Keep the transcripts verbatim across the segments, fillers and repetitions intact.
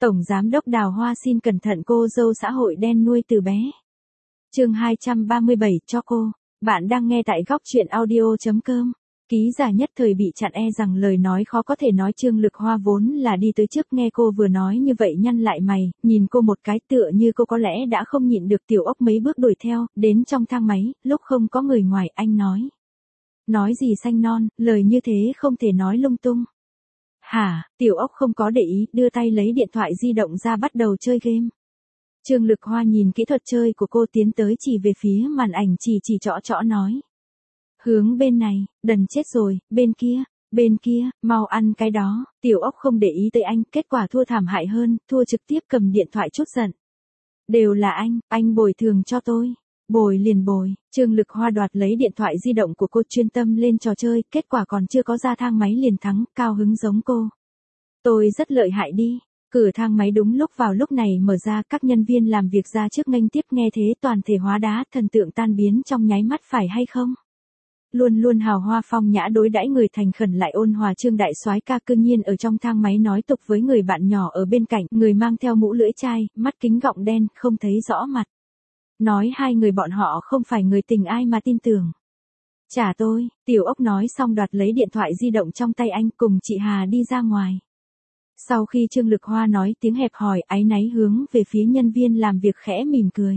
Tổng Giám đốc Đào Hoa xin cẩn thận cô dâu xã hội đen nuôi từ bé. Chương hai trăm ba mươi bảy cho cô. Bạn đang nghe tại góc truyện audio chấm com. Ký giả nhất thời bị chặn e rằng lời nói khó có thể nói. Trương Lực Hoa vốn là đi tới trước nghe cô vừa nói như vậy nhăn lại mày, nhìn cô một cái tựa như cô có lẽ đã không nhịn được. Tiểu Ốc mấy bước đuổi theo, đến trong thang máy, lúc không có người ngoài anh nói. Nói gì xanh non, lời như thế không thể nói lung tung. Hả, Tiểu Ốc không có để ý, đưa tay lấy điện thoại di động ra bắt đầu chơi game. Trương Lực Hoa nhìn kỹ thuật chơi của cô tiến tới chỉ về phía màn ảnh chỉ chỉ trõ trõ nói. Hướng bên này, đần chết rồi, bên kia, bên kia, mau ăn cái đó. Tiểu Ốc không để ý tới anh, kết quả thua thảm hại hơn, thua trực tiếp cầm điện thoại chút giận. Đều là anh, anh bồi thường cho tôi. Bồi liền bồi. Trương Lực Hoa đoạt lấy điện thoại di động của cô chuyên tâm lên trò chơi, kết quả còn chưa có ra thang máy liền thắng, cao hứng giống cô. Tôi rất lợi hại đi. Cửa thang máy đúng lúc vào lúc này mở ra, các nhân viên làm việc ra trước nghênh tiếp, nghe thế toàn thể hóa đá, thần tượng tan biến trong nháy mắt phải hay không? Luôn luôn hào hoa phong nhã đối đãi người thành khẩn lại ôn hòa Trương đại soái ca cư nhiên ở trong thang máy nói tục với người bạn nhỏ ở bên cạnh, người mang theo mũ lưỡi chai, mắt kính gọng đen, không thấy rõ mặt. Nói hai người bọn họ không phải người tình ai mà tin tưởng. Trả tôi, Tiểu Ốc nói xong đoạt lấy điện thoại di động trong tay anh cùng chị Hà đi ra ngoài. Sau khi Trương Lực Hoa nói tiếng hẹp hòi áy náy hướng về phía nhân viên làm việc khẽ mỉm cười.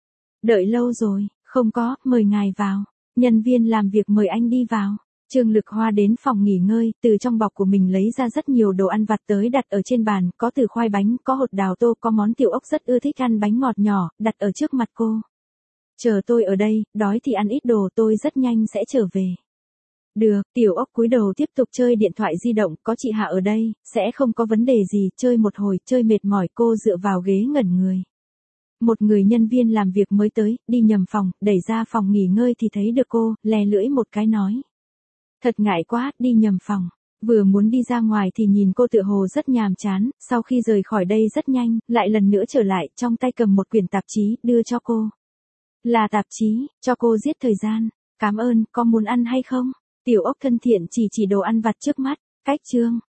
Đợi lâu rồi, không có, mời ngài vào. Nhân viên làm việc mời anh đi vào. Trương Lực Hoa đến phòng nghỉ ngơi, từ trong bọc của mình lấy ra rất nhiều đồ ăn vặt tới đặt ở trên bàn, có từ khoai bánh, có hột đào tô, có món Tiểu Ốc rất ưa thích ăn bánh ngọt nhỏ, đặt ở trước mặt cô. Chờ tôi ở đây, đói thì ăn ít đồ, tôi rất nhanh sẽ trở về. Được, Tiểu Ốc cúi đầu tiếp tục chơi điện thoại di động, có chị Hạ ở đây, sẽ không có vấn đề gì, chơi một hồi, chơi mệt mỏi cô dựa vào ghế ngẩn người. Một người nhân viên làm việc mới tới, đi nhầm phòng, đẩy ra phòng nghỉ ngơi thì thấy được cô, lè lưỡi một cái nói. Thật ngại quá, đi nhầm phòng. Vừa muốn đi ra ngoài thì nhìn cô tựa hồ rất nhàm chán, sau khi rời khỏi đây rất nhanh, lại lần nữa trở lại, trong tay cầm một quyển tạp chí, đưa cho cô. Là tạp chí, cho cô giết thời gian. Cảm ơn, có muốn ăn hay không? Tiểu Ốc thân thiện chỉ chỉ đồ ăn vặt trước mắt. Cách chương.